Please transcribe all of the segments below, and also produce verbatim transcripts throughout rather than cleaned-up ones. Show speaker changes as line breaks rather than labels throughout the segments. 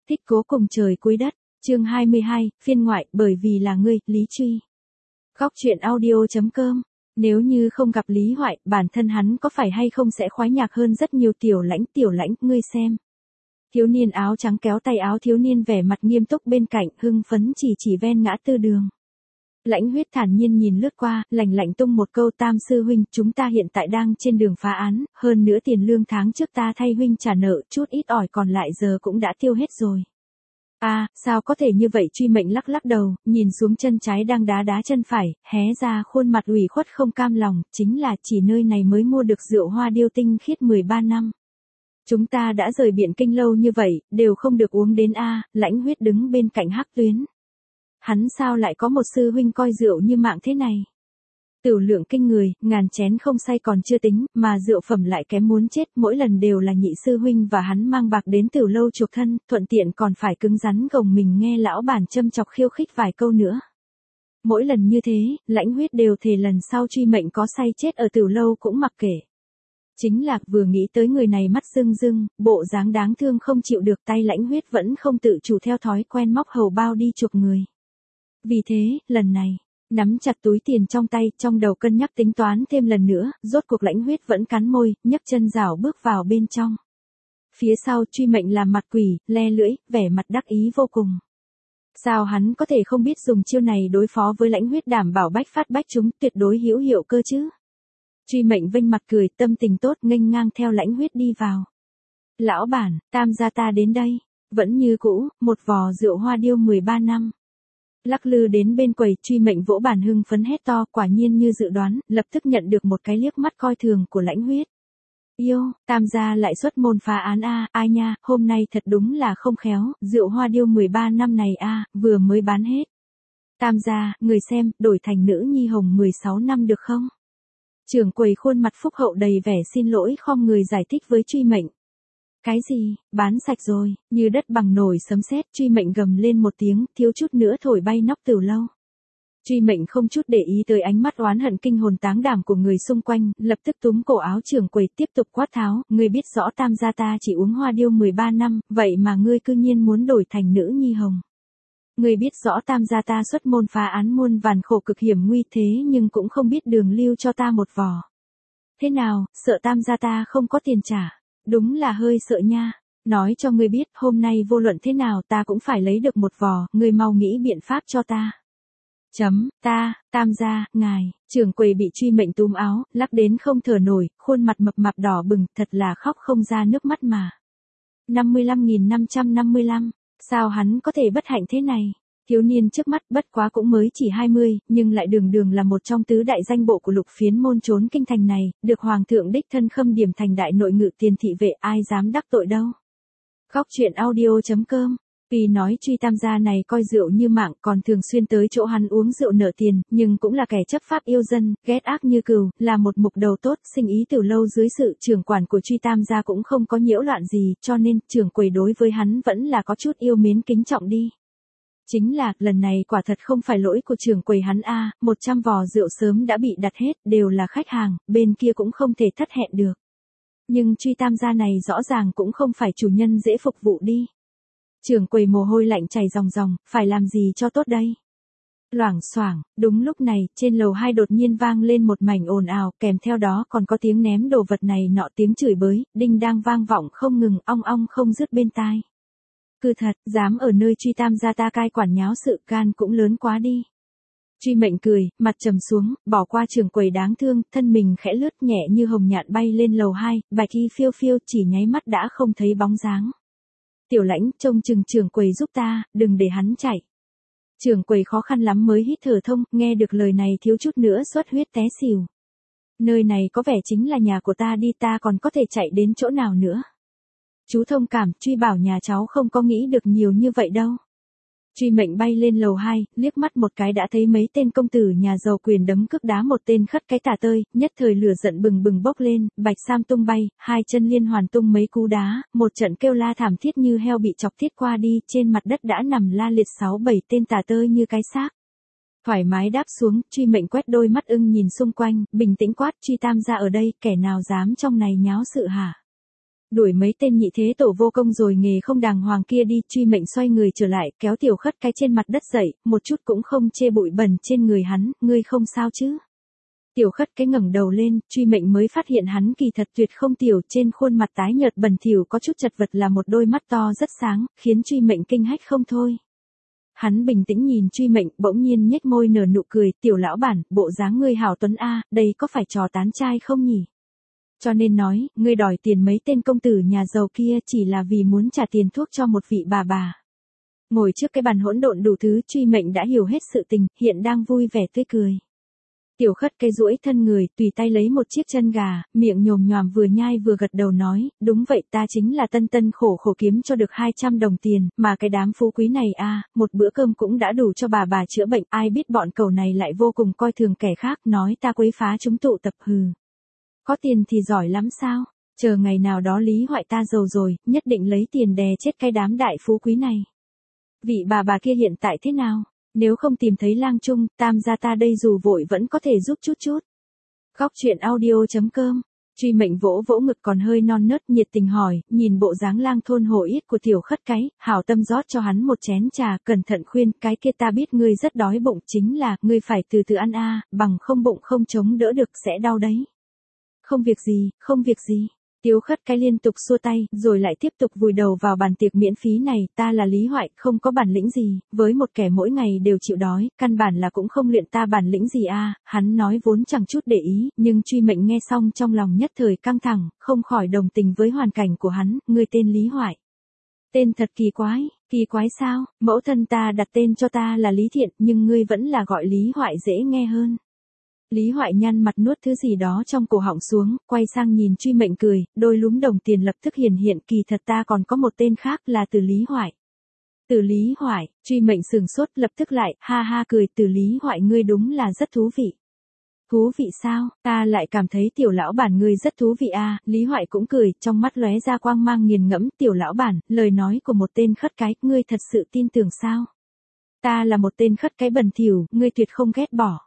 Thích cố cùng trời cuối đất, chương hai mươi hai, phiên ngoại, bởi vì là ngươi, Lý Truy. Góc truyện audio chấm com. Nếu như không gặp Lý Hoại, bản thân hắn có phải hay không sẽ khoái nhạc hơn rất nhiều. Tiểu Lãnh, Tiểu Lãnh, ngươi xem. Thiếu niên áo trắng kéo tay áo thiếu niên vẻ mặt nghiêm túc bên cạnh, hưng phấn chỉ chỉ ven ngã tư đường. Lãnh Huyết thản nhiên nhìn lướt qua, lạnh lạnh tung một câu: Tam sư huynh, chúng ta hiện tại đang trên đường phá án, hơn nữa tiền lương tháng trước ta thay huynh trả nợ, chút ít ỏi còn lại giờ cũng đã tiêu hết rồi. A, à, sao có thể như vậy? Truy Mệnh lắc lắc đầu, nhìn xuống chân trái đang đá đá chân phải, hé ra khuôn mặt ủy khuất không cam lòng, chính là chỉ nơi này mới mua được rượu hoa điêu tinh khiết mười ba năm. Chúng ta đã rời Biện Kinh lâu như vậy, đều không được uống đến a. À, Lãnh Huyết đứng bên cạnh Hắc Tuyến. Hắn sao lại có một sư huynh coi rượu như mạng thế này? Tửu lượng kinh người, ngàn chén không say còn chưa tính, mà rượu phẩm lại kém muốn chết, mỗi lần đều là nhị sư huynh và hắn mang bạc đến Tửu lâu chuộc thân, thuận tiện còn phải cứng rắn gồng mình nghe lão bản châm chọc khiêu khích vài câu nữa. Mỗi lần như thế, Lãnh Huyết đều thề lần sau Truy Mệnh có say chết ở Tửu lâu cũng mặc kệ. Chính là vừa nghĩ tới người này mắt rưng rưng, bộ dáng đáng thương không chịu được, tay Lãnh Huyết vẫn không tự chủ theo thói quen móc hầu bao đi chuộc người. Vì thế, lần này, nắm chặt túi tiền trong tay, trong đầu cân nhắc tính toán thêm lần nữa, rốt cuộc Lãnh Huyết vẫn cắn môi, nhấc chân rảo bước vào bên trong. Phía sau Truy Mệnh làm mặt quỷ, le lưỡi, vẻ mặt đắc ý vô cùng. Sao hắn có thể không biết dùng chiêu này đối phó với Lãnh Huyết, đảm bảo bách phát bách trúng, tuyệt đối hữu hiệu cơ chứ? Truy Mệnh vênh mặt cười, tâm tình tốt, nghênh ngang theo Lãnh Huyết đi vào. Lão bản, Tam gia ta đến đây. Vẫn như cũ, một vò rượu hoa điêu mười ba năm. Lắc lư đến bên quầy, Truy Mệnh vỗ bàn hưng phấn hét to, quả nhiên như dự đoán, lập tức nhận được một cái liếc mắt coi thường của Lãnh Huyết. Yêu, Tam gia lại xuất môn phá án a, à, ai nha, hôm nay thật đúng là không khéo, rượu hoa điêu mười ba năm này a, à, vừa mới bán hết. Tam gia, người xem, đổi thành nữ nhi hồng mười sáu năm được không? Trưởng quầy khuôn mặt phúc hậu đầy vẻ xin lỗi khom người giải thích với Truy Mệnh. Cái gì, bán sạch rồi, như đất bằng nổi sấm sét, Truy Mệnh gầm lên một tiếng, thiếu chút nữa thổi bay nóc Tửu lâu. Truy Mệnh không chút để ý tới ánh mắt oán hận kinh hồn táng đảm của người xung quanh, lập tức túm cổ áo trưởng quầy tiếp tục quát tháo, ngươi biết rõ Tam gia ta chỉ uống hoa điêu mười ba năm, vậy mà ngươi cư nhiên muốn đổi thành nữ nhi hồng. Ngươi biết rõ Tam gia ta xuất môn phá án muôn vàn khổ cực hiểm nguy thế nhưng cũng không biết đường lưu cho ta một vò. Thế nào, sợ Tam gia ta không có tiền trả? Đúng là hơi sợ nha. Nói cho ngươi biết, hôm nay vô luận thế nào ta cũng phải lấy được một vò, ngươi mau nghĩ biện pháp cho ta. Chấm, ta, Tam gia, ngài, trưởng quầy bị Truy Mệnh túm áo, lắc đến không thở nổi, khuôn mặt mập mạp đỏ bừng, thật là khóc không ra nước mắt mà. năm mươi lăm nghìn năm trăm năm mươi lăm, sao hắn có thể bất hạnh thế này? Thiếu niên trước mắt bất quá cũng mới chỉ hai mươi, nhưng lại đường đường là một trong tứ đại danh bộ của lục phiến môn trốn kinh thành này, được hoàng thượng đích thân khâm điểm thành đại nội ngự tiền thị vệ, ai dám đắc tội đâu. Góc truyện audio chấm com. Vì nói Truy Tam gia này coi rượu như mạng, còn thường xuyên tới chỗ hắn uống rượu nợ tiền, nhưng cũng là kẻ chấp pháp yêu dân, ghét ác như cừu, là một mục đầu tốt, sinh ý Tửu lâu dưới sự trưởng quản của Truy Tam gia cũng không có nhiễu loạn gì, cho nên trưởng quầy đối với hắn vẫn là có chút yêu mến kính trọng đi. Chính là, lần này quả thật không phải lỗi của trưởng quầy hắn a, một trăm vò rượu sớm đã bị đặt hết, đều là khách hàng, bên kia cũng không thể thất hẹn được. Nhưng Truy Tam gia này rõ ràng cũng không phải chủ nhân dễ phục vụ đi. Trưởng quầy mồ hôi lạnh chảy ròng ròng, phải làm gì cho tốt đây? Loảng xoảng, đúng lúc này, trên lầu hai đột nhiên vang lên một mảnh ồn ào, kèm theo đó còn có tiếng ném đồ vật này nọ, tiếng chửi bới, đinh đang vang vọng không ngừng, ong ong không dứt bên tai. Cứ thật, dám ở nơi Truy Tam gia ta cai quản nháo sự, gan cũng lớn quá đi. Truy Mệnh cười, mặt trầm xuống, bỏ qua trưởng quầy đáng thương, thân mình khẽ lướt nhẹ như hồng nhạn bay lên lầu hai, bạch y phiêu phiêu, chỉ nháy mắt đã không thấy bóng dáng. Tiểu Lãnh, trông chừng trưởng quầy giúp ta, đừng để hắn chạy. Trưởng quầy khó khăn lắm mới hít thở thông, nghe được lời này thiếu chút nữa xuất huyết té xỉu. Nơi này có vẻ chính là nhà của ta đi, ta còn có thể chạy đến chỗ nào nữa. Chú thông cảm, Truy bảo nhà cháu không có nghĩ được nhiều như vậy đâu. Truy Mệnh bay lên lầu hai, liếc mắt một cái đã thấy mấy tên công tử nhà giàu quyền đấm cước đá một tên khất cái tả tơi, nhất thời lửa giận bừng bừng bốc lên, bạch sam tung bay, hai chân liên hoàn tung mấy cú đá, một trận kêu la thảm thiết như heo bị chọc thiết qua đi, trên mặt đất đã nằm la liệt sáu bảy tên tả tơi như cái xác. Thoải mái đáp xuống, Truy Mệnh quét đôi mắt ưng nhìn xung quanh, bình tĩnh quát, Truy Tam gia ở đây, kẻ nào dám trong này nháo sự hả? Đuổi mấy tên nhị thế tổ vô công rồi nghề không đàng hoàng kia đi, Truy Mệnh xoay người trở lại, kéo Tiểu Khất cái trên mặt đất dậy, một chút cũng không chê bụi bẩn trên người hắn, ngươi không sao chứ? Tiểu Khất cái ngẩng đầu lên, Truy Mệnh mới phát hiện hắn kỳ thật tuyệt không tiểu, trên khuôn mặt tái nhợt bẩn thỉu có chút chật vật là một đôi mắt to rất sáng, khiến Truy Mệnh kinh hách không thôi. Hắn bình tĩnh nhìn Truy Mệnh, bỗng nhiên nhếch môi nở nụ cười, tiểu lão bản, bộ dáng ngươi hảo tuấn a, đây có phải trò tán trai không nhỉ? Cho nên nói, ngươi đòi tiền mấy tên công tử nhà giàu kia chỉ là vì muốn trả tiền thuốc cho một vị bà bà. Ngồi trước cái bàn hỗn độn đủ thứ, Truy Mệnh đã hiểu hết sự tình, hiện đang vui vẻ tươi cười. Tiểu Khất cái duỗi thân người, tùy tay lấy một chiếc chân gà, miệng nhồm nhòm vừa nhai vừa gật đầu nói, đúng vậy, ta chính là tân tân khổ khổ kiếm cho được hai trăm đồng tiền, mà cái đám phú quý này a, một bữa cơm cũng đã đủ cho bà bà chữa bệnh, ai biết bọn cẩu này lại vô cùng coi thường kẻ khác, nói ta quấy phá chúng tụ tập, hừ. Có tiền thì giỏi lắm sao? Chờ ngày nào đó Lý Hoại ta giàu rồi, nhất định lấy tiền đè chết cái đám đại phú quý này. Vị bà bà kia hiện tại thế nào? Nếu không tìm thấy lang trung, tam gia ta đây dù vội vẫn có thể giúp chút chút. Góc truyện audio chấm com. Truy Mệnh vỗ vỗ ngực còn hơi non nớt, nhiệt tình hỏi, nhìn bộ dáng lang thôn hổ yết của Tiểu Khất cái, hảo tâm rót cho hắn một chén trà, cẩn thận khuyên, cái kia ta biết ngươi rất đói bụng, chính là, ngươi phải từ từ ăn a, bằng không bụng không chống đỡ được sẽ đau đấy. Không việc gì, không việc gì. Tiểu Khất cái liên tục xua tay, rồi lại tiếp tục vùi đầu vào bàn tiệc miễn phí này, ta là Lý Hoại, không có bản lĩnh gì, với một kẻ mỗi ngày đều chịu đói, căn bản là cũng không luyện ta bản lĩnh gì a. Hắn nói vốn chẳng chút để ý, nhưng Truy Mệnh nghe xong trong lòng nhất thời căng thẳng, không khỏi đồng tình với hoàn cảnh của hắn, ngươi tên Lý Hoại. Tên thật kỳ quái, kỳ quái sao, mẫu thân ta đặt tên cho ta là Lý Thiện, nhưng ngươi vẫn là gọi Lý Hoại dễ nghe hơn. Lý Hoại nhăn mặt nuốt thứ gì đó trong cổ họng xuống, quay sang nhìn Truy Mệnh cười, đôi lúm đồng tiền lập tức hiển hiện, kỳ thật ta còn có một tên khác là Từ Lý Hoại. Từ Lý Hoại, Truy Mệnh sừng sốt lập tức lại, ha ha cười, Từ Lý Hoại ngươi đúng là rất thú vị. Thú vị sao, ta lại cảm thấy tiểu lão bản ngươi rất thú vị a. Lý Hoại cũng cười, trong mắt lóe ra quang mang nghiền ngẫm, tiểu lão bản, lời nói của một tên khất cái, ngươi thật sự tin tưởng sao? Ta là một tên khất cái bẩn thỉu, ngươi tuyệt không ghét bỏ.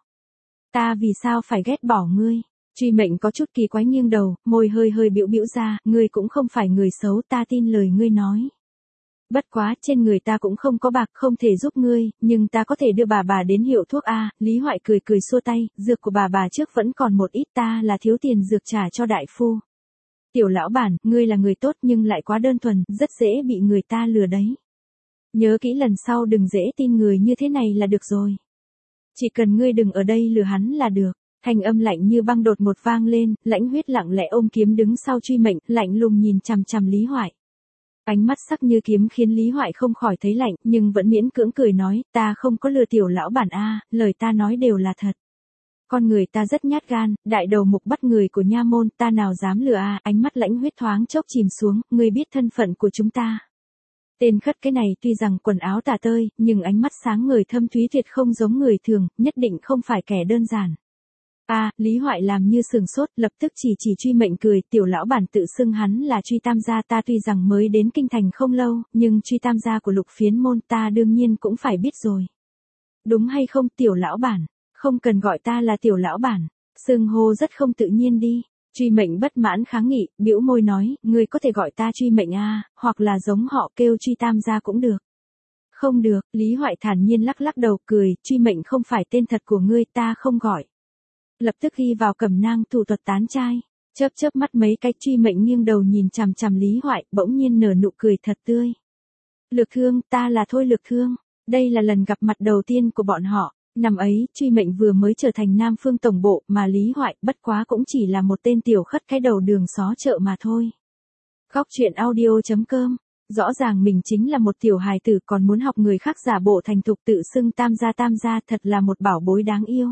Ta vì sao phải ghét bỏ ngươi? Truy Mệnh có chút kỳ quái nghiêng đầu, môi hơi hơi bĩu bĩu ra, ngươi cũng không phải người xấu, ta tin lời ngươi nói. Bất quá, trên người ta cũng không có bạc, không thể giúp ngươi, nhưng ta có thể đưa bà bà đến hiệu thuốc a. Lý Hoại cười cười xua tay, dược của bà bà trước vẫn còn một ít, ta là thiếu tiền dược trả cho đại phu. Tiểu lão bản, ngươi là người tốt nhưng lại quá đơn thuần, rất dễ bị người ta lừa đấy. Nhớ kỹ lần sau đừng dễ tin người như thế này là được rồi. Chỉ cần ngươi đừng ở đây lừa hắn là được. Thanh âm lạnh như băng đột ngột vang lên, Lãnh Huyết lặng lẽ ôm kiếm đứng sau Truy Mệnh, lạnh lùng nhìn chằm chằm Lý Hoại. Ánh mắt sắc như kiếm khiến Lý Hoại không khỏi thấy lạnh, nhưng vẫn miễn cưỡng cười nói, ta không có lừa tiểu lão bản a, lời ta nói đều là thật. Con người ta rất nhát gan, đại đầu mục bắt người của nha môn, ta nào dám lừa a. Ánh mắt Lãnh Huyết thoáng chốc chìm xuống, ngươi biết thân phận của chúng ta. Tên khất cái này tuy rằng quần áo tả tơi, nhưng ánh mắt sáng ngời thâm thúy tuyệt không giống người thường, nhất định không phải kẻ đơn giản. A, à, Lý Hoại làm như sừng sốt, lập tức chỉ chỉ Truy Mệnh cười, tiểu lão bản tự xưng hắn là Truy Tam gia, ta tuy rằng mới đến kinh thành không lâu, nhưng Truy Tam gia của Lục Phiến môn ta đương nhiên cũng phải biết rồi. Đúng hay không, tiểu lão bản? Không cần gọi ta là tiểu lão bản, xưng hô rất không tự nhiên đi. Truy Mệnh bất mãn kháng nghị, bĩu môi nói, ngươi có thể gọi ta Truy Mệnh a, hoặc là giống họ kêu Truy Tam gia cũng được. Không được, Lý Hoại thản nhiên lắc lắc đầu cười, Truy Mệnh không phải tên thật của ngươi, ta không gọi. Lập tức ghi vào cẩm nang thủ thuật tán trai. Chớp chớp mắt mấy cái, Truy Mệnh nghiêng đầu nhìn chằm chằm Lý Hoại, bỗng nhiên nở nụ cười thật tươi. Lược Thương, ta là Thôi Lược Thương. Đây là lần gặp mặt đầu tiên của bọn họ. Năm ấy, Truy Mệnh vừa mới trở thành Nam Phương tổng bộ, mà Lý Hoại bất quá cũng chỉ là một tên tiểu khất cái đầu đường xó chợ mà thôi. Góc truyện audio chấm com. Rõ ràng mình chính là một tiểu hài tử còn muốn học người khác giả bộ thành thục tự xưng tam gia tam gia, thật là một bảo bối đáng yêu.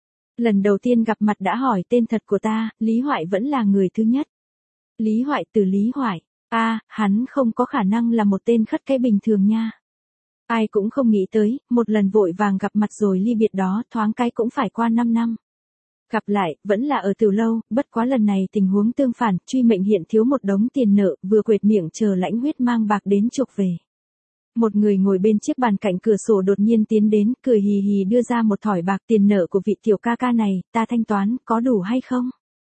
Lần đầu tiên gặp mặt đã hỏi tên thật của ta, Lý Hoại vẫn là người thứ nhất. Lý Hoại, Từ Lý Hoại. A, à, hắn không có khả năng là một tên khất cái bình thường nha. Ai cũng không nghĩ tới, một lần vội vàng gặp mặt rồi ly biệt đó, thoáng cái cũng phải qua năm năm. Gặp lại, vẫn là ở Từ Lâu, bất quá lần này tình huống tương phản, Truy Mệnh hiện thiếu một đống tiền nợ, vừa quệt miệng chờ Lãnh Huyết mang bạc đến chuộc về. Một người ngồi bên chiếc bàn cạnh cửa sổ đột nhiên tiến đến, cười hì hì đưa ra một thỏi bạc, tiền nợ của vị tiểu ca ca này, ta thanh toán, có đủ hay không?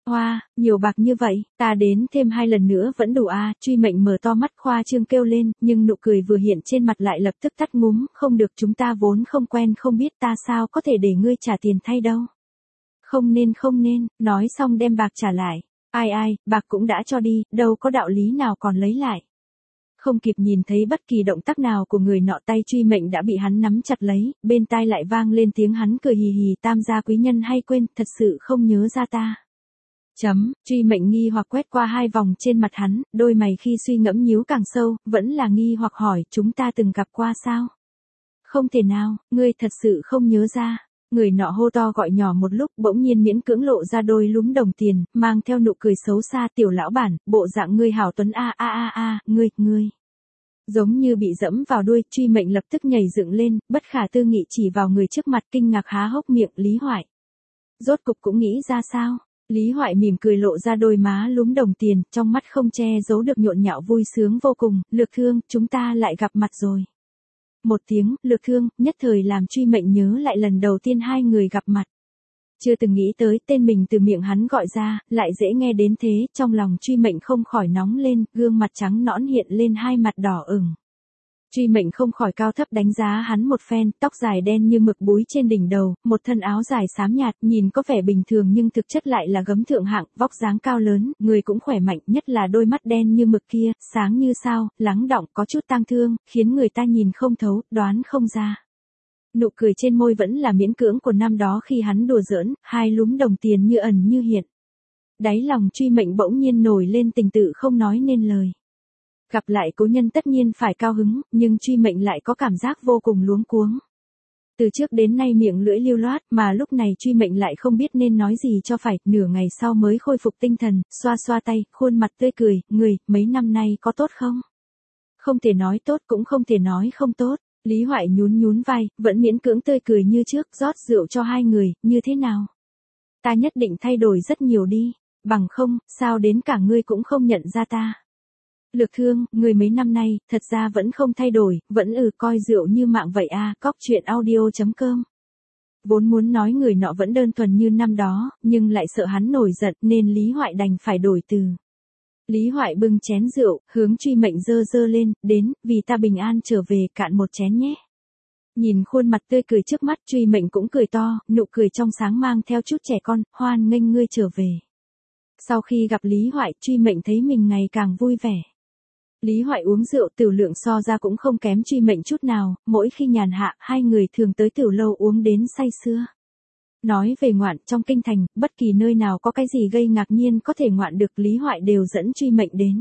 Hoa, nhiều bạc như vậy, ta đến thêm hai lần nữa vẫn đủ à, Truy Mệnh mở to mắt khoa trương kêu lên, nhưng nụ cười vừa hiện trên mặt lại lập tức tắt ngúm, không được, chúng ta vốn không quen không biết, ta sao có thể để ngươi trả tiền thay đâu. Không nên không nên, nói xong đem bạc trả lại. Ai ai, bạc cũng đã cho đi, đâu có đạo lý nào còn lấy lại. Không kịp nhìn thấy bất kỳ động tác nào của người nọ, tay Truy Mệnh đã bị hắn nắm chặt lấy, bên tai lại vang lên tiếng hắn cười hì hì, Tam gia quý nhân hay quên, thật sự không nhớ ra ta. Chấm, Truy Mệnh nghi hoặc quét qua hai vòng trên mặt hắn, đôi mày khi suy ngẫm nhíu càng sâu, vẫn là nghi hoặc hỏi, chúng ta từng gặp qua sao? Không thể nào, ngươi thật sự không nhớ ra. Người nọ hô to gọi nhỏ một lúc, bỗng nhiên miễn cưỡng lộ ra đôi lúm đồng tiền, mang theo nụ cười xấu xa, tiểu lão bản, bộ dạng ngươi hảo tuấn a a a a, ngươi, ngươi. Giống như bị dẫm vào đuôi, Truy Mệnh lập tức nhảy dựng lên, bất khả tư nghị chỉ vào người trước mặt, kinh ngạc há hốc miệng, Lý Hoại. Rốt cục cũng nghĩ ra sao? Lý Hoại mỉm cười lộ ra đôi má lúm đồng tiền, trong mắt không che giấu được nhộn nhạo vui sướng vô cùng, Lược Thương, chúng ta lại gặp mặt rồi. Một tiếng, Lược Thương, nhất thời làm Truy Mệnh nhớ lại lần đầu tiên hai người gặp mặt. Chưa từng nghĩ tới tên mình từ miệng hắn gọi ra, lại dễ nghe đến thế, trong lòng Truy Mệnh không khỏi nóng lên, gương mặt trắng nõn hiện lên hai mặt đỏ ửng. Truy Mệnh không khỏi cao thấp đánh giá hắn một phen, tóc dài đen như mực búi trên đỉnh đầu, một thân áo dài xám nhạt, nhìn có vẻ bình thường nhưng thực chất lại là gấm thượng hạng, vóc dáng cao lớn, người cũng khỏe mạnh, nhất là đôi mắt đen như mực kia, sáng như sao, lắng đọng có chút tang thương, khiến người ta nhìn không thấu, đoán không ra. Nụ cười trên môi vẫn là miễn cưỡng của năm đó khi hắn đùa giỡn, hai lúm đồng tiền như ẩn như hiện. Đáy lòng Truy Mệnh bỗng nhiên nổi lên tình tự không nói nên lời. Gặp lại cố nhân tất nhiên phải cao hứng, nhưng Truy Mệnh lại có cảm giác vô cùng luống cuống. Từ trước đến nay miệng lưỡi lưu loát, mà lúc này Truy Mệnh lại không biết nên nói gì cho phải, nửa ngày sau mới khôi phục tinh thần, xoa xoa tay, khuôn mặt tươi cười, người, mấy năm nay có tốt không? Không thể nói tốt cũng không thể nói không tốt, Lý Hoại nhún nhún vai, vẫn miễn cưỡng tươi cười như trước, rót rượu cho hai người, như thế nào? Ta nhất định thay đổi rất nhiều đi, bằng không, sao đến cả ngươi cũng không nhận ra ta? Lược Thương, người mấy năm nay, thật ra vẫn không thay đổi, vẫn ừ coi rượu như mạng vậy à, cóc truyện audio chấm com. Vốn muốn nói người nọ vẫn đơn thuần như năm đó, nhưng lại sợ hắn nổi giận nên Lý Hoại đành phải đổi từ. Lý Hoại bưng chén rượu, hướng Truy Mệnh dơ dơ lên, đến, vì ta bình an trở về, cạn một chén nhé. Nhìn khuôn mặt tươi cười trước mắt, Truy Mệnh cũng cười to, nụ cười trong sáng mang theo chút trẻ con, hoan nghênh ngươi trở về. Sau khi gặp Lý Hoại, Truy Mệnh thấy mình ngày càng vui vẻ. Lý Hoại uống rượu tiểu lượng so ra cũng không kém Truy Mệnh chút nào, mỗi khi nhàn hạ, hai người thường tới tiểu lâu uống đến say sưa. Nói về ngoạn, trong kinh thành, bất kỳ nơi nào có cái gì gây ngạc nhiên có thể ngoạn được Lý Hoại đều dẫn Truy Mệnh đến.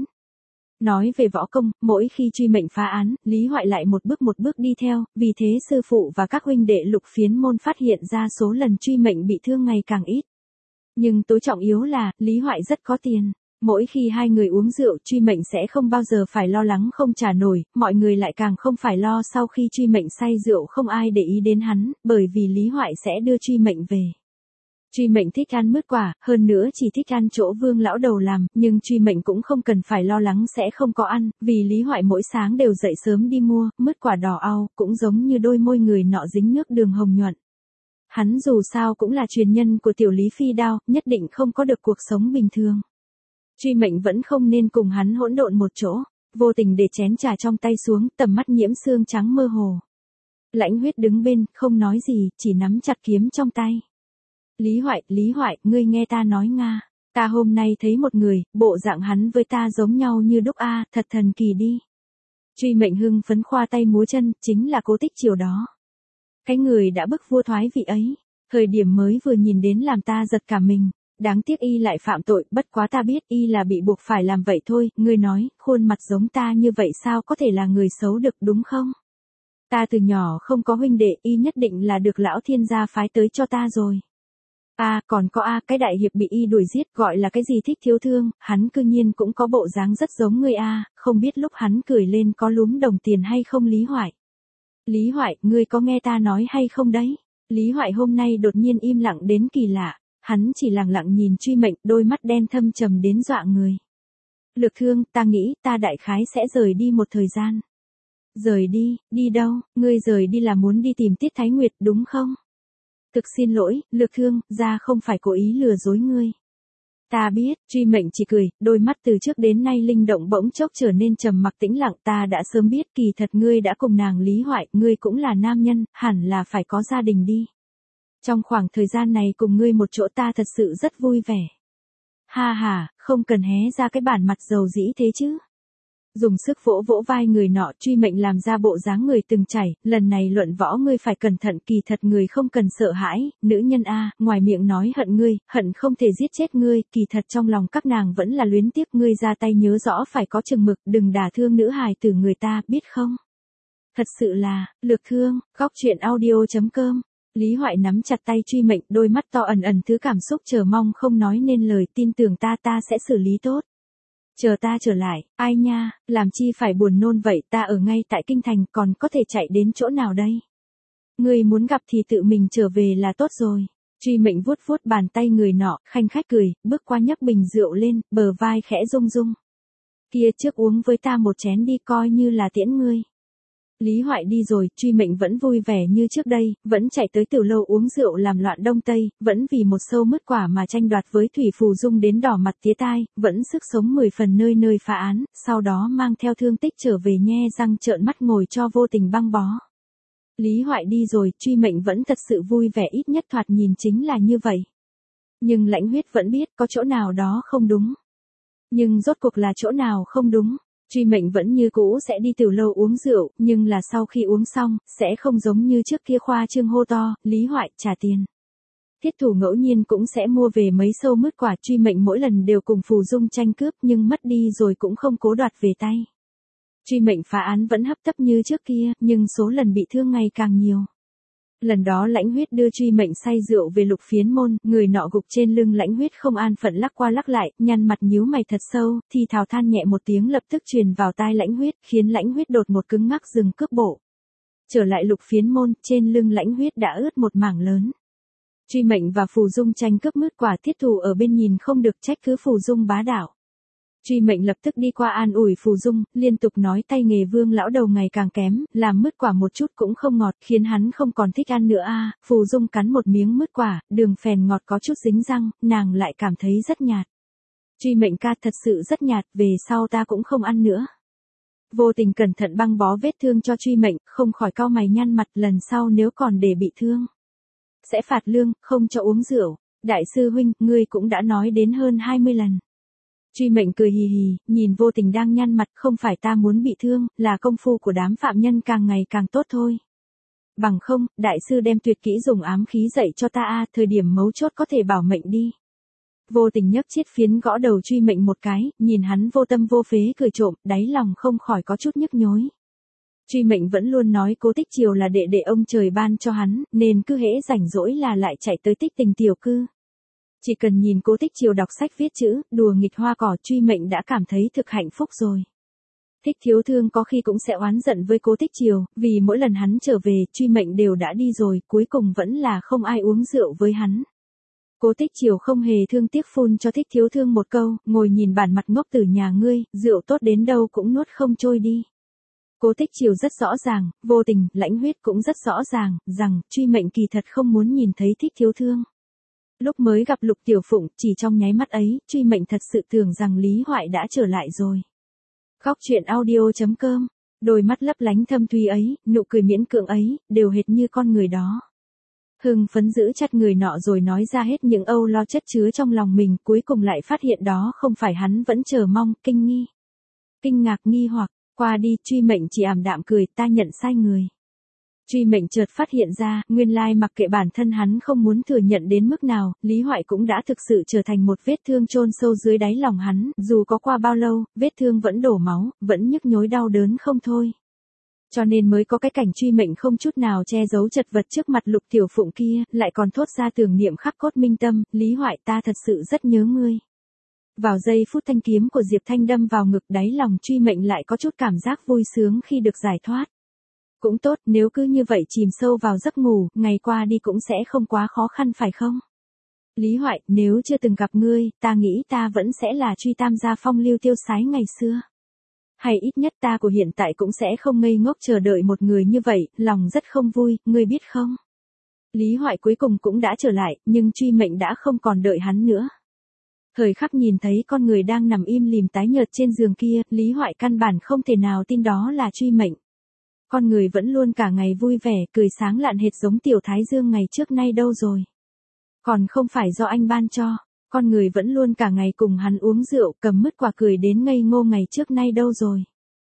Nói về võ công, mỗi khi Truy Mệnh phá án, Lý Hoại lại một bước một bước đi theo, vì thế sư phụ và các huynh đệ Lục Phiến môn phát hiện ra số lần Truy Mệnh bị thương ngày càng ít. Nhưng tối trọng yếu là, Lý Hoại rất có tiền. Mỗi khi hai người uống rượu, Truy Mệnh sẽ không bao giờ phải lo lắng không trả nổi, mọi người lại càng không phải lo sau khi Truy Mệnh say rượu không ai để ý đến hắn, bởi vì Lý Hoại sẽ đưa Truy Mệnh về. Truy Mệnh thích ăn mứt quả, hơn nữa chỉ thích ăn chỗ Vương lão đầu làm, nhưng Truy Mệnh cũng không cần phải lo lắng sẽ không có ăn, vì Lý Hoại mỗi sáng đều dậy sớm đi mua, mứt quả đỏ au, cũng giống như đôi môi người nọ dính nước đường hồng nhuận. Hắn dù sao cũng là truyền nhân của tiểu Lý Phi Đao, nhất định không có được cuộc sống bình thường. Truy Mệnh vẫn không nên cùng hắn hỗn độn một chỗ, vô tình để chén trà trong tay xuống, tầm mắt nhiễm sương trắng mơ hồ. Lãnh Huyết đứng bên, không nói gì, chỉ nắm chặt kiếm trong tay. Lý Hoại, Lý Hoại, ngươi nghe ta nói nga, ta hôm nay thấy một người, bộ dạng hắn với ta giống nhau như đúc a, thật thần kỳ đi. Truy Mệnh hưng phấn khoa tay múa chân, chính là Cố Tích Triều đó. Cái người đã bức vua thoái vị ấy, thời điểm mới vừa nhìn đến làm ta giật cả mình. Đáng tiếc y lại phạm tội, bất quá ta biết y là bị buộc phải làm vậy thôi, ngươi nói, khuôn mặt giống ta như vậy sao có thể là người xấu được đúng không? Ta từ nhỏ không có huynh đệ, y nhất định là được lão thiên gia phái tới cho ta rồi. À, còn có a, cái đại hiệp bị y đuổi giết gọi là cái gì Thích Thiếu Thương, hắn cư nhiên cũng có bộ dáng rất giống ngươi a, không biết lúc hắn cười lên có lúm đồng tiền hay không Lý Hoại. Lý Hoại, ngươi có nghe ta nói hay không đấy? Lý Hoại hôm nay đột nhiên im lặng đến kỳ lạ. Hắn chỉ lặng lặng nhìn Truy Mệnh, đôi mắt đen thâm trầm đến dọa người. Lược Thương, ta nghĩ ta đại khái sẽ rời đi một thời gian. Rời đi, đi đâu, ngươi rời đi là muốn đi tìm Tiết Thái Nguyệt đúng không? Thực xin lỗi, Lược Thương, gia không phải cố ý lừa dối ngươi. Ta biết, Truy Mệnh chỉ cười, đôi mắt từ trước đến nay linh động bỗng chốc trở nên trầm mặc tĩnh lặng. Ta đã sớm biết, kỳ thật ngươi đã cùng nàng Lý Hoại, ngươi cũng là nam nhân, hẳn là phải có gia đình đi. Trong khoảng thời gian này cùng ngươi một chỗ ta thật sự rất vui vẻ. Ha ha, không cần hé ra cái bản mặt dầu dĩ thế chứ. Dùng sức vỗ vỗ vai người nọ, Truy Mệnh làm ra bộ dáng người từng chảy, lần này luận võ ngươi phải cẩn thận, kỳ thật người không cần sợ hãi, nữ nhân a, ngoài miệng nói hận ngươi, hận không thể giết chết ngươi, kỳ thật trong lòng các nàng vẫn là luyến tiếc ngươi, ra tay nhớ rõ phải có chừng mực, đừng đả thương nữ hài tử người ta, biết không? Thật sự là, Lược Thương, góc truyện audio chấm com. Lý Hoại nắm chặt tay Truy Mệnh, đôi mắt to ẩn ẩn thứ cảm xúc chờ mong không nói nên lời, tin tưởng ta ta sẽ xử lý tốt. Chờ ta trở lại, ai nha, làm chi phải buồn nôn vậy, ta ở ngay tại kinh thành còn có thể chạy đến chỗ nào đây? Ngươi muốn gặp thì tự mình trở về là tốt rồi. Truy Mệnh vuốt vuốt bàn tay người nọ, khanh khách cười, bước qua nhấc bình rượu lên, bờ vai khẽ rung rung. Kia trước uống với ta một chén đi coi như là tiễn ngươi. Lý Hoại đi rồi, Truy Mệnh vẫn vui vẻ như trước đây, vẫn chạy tới tiểu lâu uống rượu làm loạn đông tây, vẫn vì một sâu mứt quả mà tranh đoạt với Thủy Phù Dung đến đỏ mặt tía tai, vẫn sức sống mười phần nơi nơi phá án, sau đó mang theo thương tích trở về nhe răng trợn mắt ngồi cho vô tình băng bó. Lý Hoại đi rồi, Truy Mệnh vẫn thật sự vui vẻ, ít nhất thoạt nhìn chính là như vậy. Nhưng Lãnh Huyết vẫn biết có chỗ nào đó không đúng. Nhưng rốt cuộc là chỗ nào không đúng? Truy Mệnh vẫn như cũ sẽ đi tiểu lâu uống rượu, nhưng là sau khi uống xong, sẽ không giống như trước kia khoa trương hô to, Lý Hoại trả tiền. Thiết thủ ngẫu nhiên cũng sẽ mua về mấy sâu mứt quả, Truy Mệnh mỗi lần đều cùng Phù Dung tranh cướp nhưng mất đi rồi cũng không cố đoạt về tay. Truy Mệnh phá án vẫn hấp tấp như trước kia, nhưng số lần bị thương ngày càng nhiều. Lần đó Lãnh Huyết đưa Truy Mệnh say rượu về Lục Phiến môn, người nọ gục trên lưng Lãnh Huyết không an phận lắc qua lắc lại, nhăn mặt nhíu mày thật sâu, thì thào than nhẹ một tiếng lập tức truyền vào tai Lãnh Huyết, khiến Lãnh Huyết đột một cứng ngắc dừng cước bộ. Trở lại Lục Phiến môn, trên lưng Lãnh Huyết đã ướt một mảng lớn. Truy Mệnh và Phù Dung tranh cướp mứt quả, thiết thủ ở bên nhìn không được trách cứ Phù Dung bá đạo. Truy Mệnh lập tức đi qua an ủi Phù Dung, liên tục nói tay nghề Vương lão đầu ngày càng kém, làm mứt quả một chút cũng không ngọt, khiến hắn không còn thích ăn nữa a. À, Phù Dung cắn một miếng mứt quả, đường phèn ngọt có chút dính răng, nàng lại cảm thấy rất nhạt. Truy Mệnh ca thật sự rất nhạt, về sau ta cũng không ăn nữa. Vô Tình cẩn thận băng bó vết thương cho Truy Mệnh, không khỏi cau mày nhăn mặt, lần sau nếu còn để bị thương, sẽ phạt lương, không cho uống rượu. Đại sư huynh, ngươi cũng đã nói đến hơn hai mươi lần. Truy Mệnh cười hì hì, nhìn Vô Tình đang nhăn mặt, không phải ta muốn bị thương, là công phu của đám phạm nhân càng ngày càng tốt thôi. Bằng không, đại sư đem tuyệt kỹ dùng ám khí dạy cho ta a, thời điểm mấu chốt có thể bảo mệnh đi. Vô Tình nhấc chiếc phiến gõ đầu Truy Mệnh một cái, nhìn hắn vô tâm vô phế cười trộm, đáy lòng không khỏi có chút nhức nhối. Truy Mệnh vẫn luôn nói Cố Tích Triều là đệ đệ ông trời ban cho hắn, nên cứ hễ rảnh rỗi là lại chạy tới Tích Tình tiểu cư. Chỉ cần nhìn Cố Tích Triều đọc sách viết chữ, đùa nghịch hoa cỏ, Truy Mệnh đã cảm thấy thực hạnh phúc rồi. Thích Thiếu Thương có khi cũng sẽ oán giận với Cố Tích Triều, vì mỗi lần hắn trở về, Truy Mệnh đều đã đi rồi, cuối cùng vẫn là không ai uống rượu với hắn. Cố Tích Triều không hề thương tiếc phun cho Thích Thiếu Thương một câu, ngồi nhìn bản mặt ngốc tử nhà ngươi, rượu tốt đến đâu cũng nuốt không trôi đi. Cố Tích Triều rất rõ ràng, Vô Tình, Lãnh Huyết cũng rất rõ ràng, rằng, Truy Mệnh kỳ thật không muốn nhìn thấy Thích Thiếu Thương. Lúc mới gặp Lục Tiểu Phụng, chỉ trong nháy mắt ấy, Truy Mệnh thật sự tưởng rằng Lý Hoại đã trở lại rồi. Góc truyện audio chấm com, đôi mắt lấp lánh thâm thúy ấy, nụ cười miễn cưỡng ấy, đều hệt như con người đó. Hưng phấn giữ chặt người nọ rồi nói ra hết những âu lo chất chứa trong lòng mình, cuối cùng lại phát hiện đó không phải hắn vẫn chờ mong, kinh nghi. Kinh ngạc nghi hoặc, qua đi, Truy Mệnh chỉ ảm đạm cười, ta nhận sai người. Truy Mệnh chợt phát hiện ra, nguyên lai mặc kệ bản thân hắn không muốn thừa nhận đến mức nào, Lý Hoại cũng đã thực sự trở thành một vết thương chôn sâu dưới đáy lòng hắn, dù có qua bao lâu, vết thương vẫn đổ máu, vẫn nhức nhối đau đớn không thôi. Cho nên mới có cái cảnh Truy Mệnh không chút nào che giấu chật vật trước mặt Lục Tiểu Phụng kia, lại còn thốt ra tưởng niệm khắc cốt minh tâm, Lý Hoại ta thật sự rất nhớ ngươi. Vào giây phút thanh kiếm của Diệp Thanh đâm vào ngực, đáy lòng Truy Mệnh lại có chút cảm giác vui sướng khi được giải thoát. Cũng tốt, nếu cứ như vậy chìm sâu vào giấc ngủ, ngày qua đi cũng sẽ không quá khó khăn phải không? Lý Hoại, nếu chưa từng gặp ngươi, ta nghĩ ta vẫn sẽ là Truy Tam gia phong lưu tiêu sái ngày xưa. Hay ít nhất ta của hiện tại cũng sẽ không ngây ngốc chờ đợi một người như vậy, lòng rất không vui, ngươi biết không? Lý Hoại cuối cùng cũng đã trở lại, nhưng Truy Mệnh đã không còn đợi hắn nữa. Thời khắc nhìn thấy con người đang nằm im lìm tái nhợt trên giường kia, Lý Hoại căn bản không thể nào tin đó là Truy Mệnh. Con người vẫn luôn cả ngày vui vẻ, cười sáng lạn hệt giống tiểu thái dương ngày trước nay đâu rồi. Còn không phải do anh ban cho, con người vẫn luôn cả ngày cùng hắn uống rượu, cầm mứt quả cười đến ngây ngô ngày trước nay đâu rồi.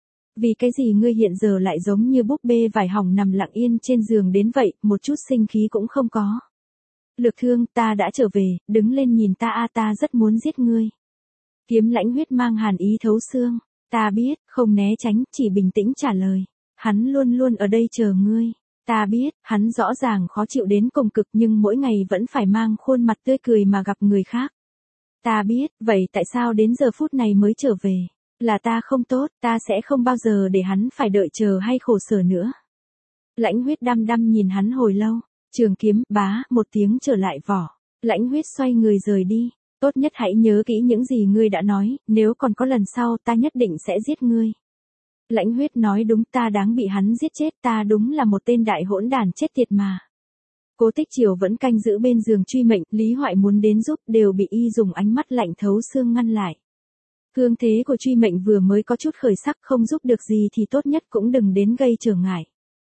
Vì cái gì ngươi hiện giờ lại giống như búp bê vải hỏng nằm lặng yên trên giường đến vậy, một chút sinh khí cũng không có. Lực Thương, ta đã trở về, đứng lên nhìn ta a, ta rất muốn giết ngươi. Kiếm Lãnh Huyết mang hàn ý thấu xương, ta biết, không né tránh, chỉ bình tĩnh trả lời. Hắn luôn luôn ở đây chờ ngươi. Ta biết, hắn rõ ràng khó chịu đến cùng cực nhưng mỗi ngày vẫn phải mang khuôn mặt tươi cười mà gặp người khác. Ta biết, vậy tại sao đến giờ phút này mới trở về? Là ta không tốt, ta sẽ không bao giờ để hắn phải đợi chờ hay khổ sở nữa. Lãnh Huyết đăm đăm nhìn hắn hồi lâu, trường kiếm, bá, một tiếng trở lại vỏ. Lãnh Huyết xoay người rời đi, tốt nhất hãy nhớ kỹ những gì ngươi đã nói, nếu còn có lần sau ta nhất định sẽ giết ngươi. Lãnh Huyết nói đúng, ta đáng bị hắn giết chết, ta đúng là một tên đại hỗn đản chết tiệt mà. Cố Tích Triều vẫn canh giữ bên giường Truy Mệnh, Lý Hoại muốn đến giúp đều bị y dùng ánh mắt lạnh thấu xương ngăn lại. Thương thế của Truy Mệnh vừa mới có chút khởi sắc, không giúp được gì thì tốt nhất cũng đừng đến gây trở ngại.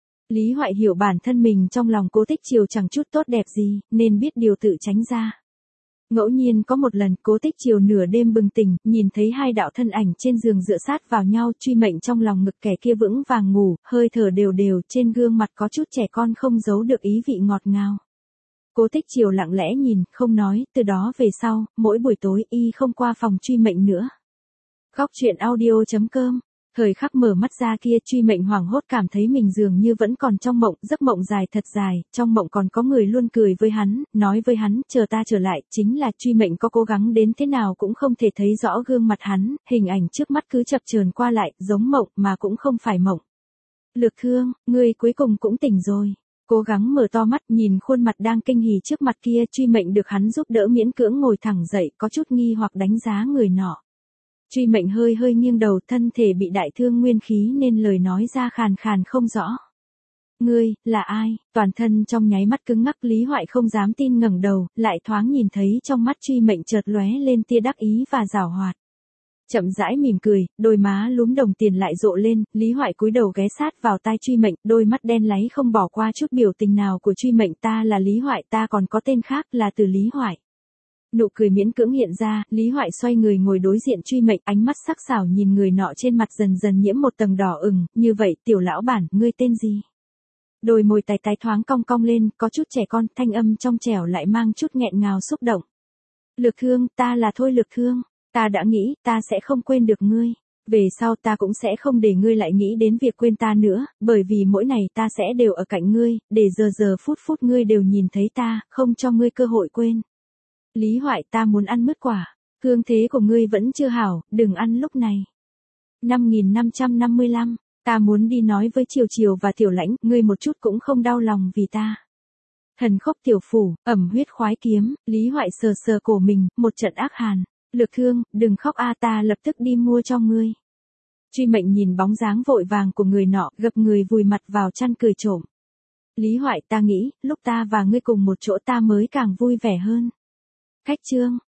Lý Hoại hiểu bản thân mình trong lòng Cố Tích Triều chẳng chút tốt đẹp gì, nên biết điều tự tránh ra. Ngẫu nhiên có một lần Cố Tích Triều nửa đêm bừng tỉnh, nhìn thấy hai đạo thân ảnh trên giường dựa sát vào nhau, Truy Mệnh trong lòng ngực kẻ kia vững vàng ngủ, hơi thở đều đều, trên gương mặt có chút trẻ con không giấu được ý vị ngọt ngào. Cố Tích Triều lặng lẽ nhìn, không nói, từ đó về sau, mỗi buổi tối y không qua phòng Truy Mệnh nữa. Góc truyện audio chấm com. Thời khắc mở mắt ra kia, Truy Mệnh hoảng hốt cảm thấy mình dường như vẫn còn trong mộng, giấc mộng dài thật dài, trong mộng còn có người luôn cười với hắn, nói với hắn, chờ ta trở lại, chính là Truy Mệnh có cố gắng đến thế nào cũng không thể thấy rõ gương mặt hắn, hình ảnh trước mắt cứ chập chờn qua lại, giống mộng mà cũng không phải mộng. Lực Thương, ngươi cuối cùng cũng tỉnh rồi. Cố gắng mở to mắt nhìn khuôn mặt đang kinh hỉ trước mặt kia, Truy Mệnh được hắn giúp đỡ miễn cưỡng ngồi thẳng dậy, có chút nghi hoặc đánh giá người nọ. Truy Mệnh hơi hơi nghiêng đầu, thân thể bị đại thương nguyên khí nên lời nói ra khàn khàn không rõ. Ngươi, là ai? Toàn thân trong nháy mắt cứng ngắc, Lý Hoại không dám tin ngẩng đầu, lại thoáng nhìn thấy trong mắt Truy Mệnh chợt lóe lên tia đắc ý và giảo hoạt. Chậm rãi mỉm cười, đôi má lúm đồng tiền lại rộ lên, Lý Hoại cúi đầu ghé sát vào tai Truy Mệnh, đôi mắt đen láy không bỏ qua chút biểu tình nào của Truy Mệnh, ta là Lý Hoại, ta còn có tên khác là Từ Lý Hoại. Nụ cười miễn cưỡng hiện ra, Lý Hoại xoay người ngồi đối diện Truy Mệnh, ánh mắt sắc sảo nhìn người nọ trên mặt dần dần nhiễm một tầng đỏ ửng, như vậy, tiểu lão bản, ngươi tên gì? Đôi môi tái tái thoáng cong cong lên, có chút trẻ con, thanh âm trong trẻo lại mang chút nghẹn ngào xúc động. Lực Thương, ta là Thôi Lực Thương, ta đã nghĩ, ta sẽ không quên được ngươi. Về sau ta cũng sẽ không để ngươi lại nghĩ đến việc quên ta nữa, bởi vì mỗi ngày ta sẽ đều ở cạnh ngươi, để giờ giờ phút phút ngươi đều nhìn thấy ta, không cho ngươi cơ hội quên. Lý Hoại, ta muốn ăn mứt quả, thương thế của ngươi vẫn chưa hảo, đừng ăn lúc này. năm nghìn năm trăm năm mươi lăm, ta muốn đi nói với Triều Triều và Tiểu Lãnh, ngươi một chút cũng không đau lòng vì ta. Thần Khốc Tiểu Phủ, ẩm huyết khoái kiếm, Lý Hoại sờ sờ cổ mình, một trận ác hàn. Lực Thương, đừng khóc a, ta lập tức đi mua cho ngươi. Truy Mệnh nhìn bóng dáng vội vàng của người nọ, gập người vùi mặt vào chăn cười trộm. Lý Hoại, ta nghĩ, lúc ta và ngươi cùng một chỗ ta mới càng vui vẻ hơn. Cách chương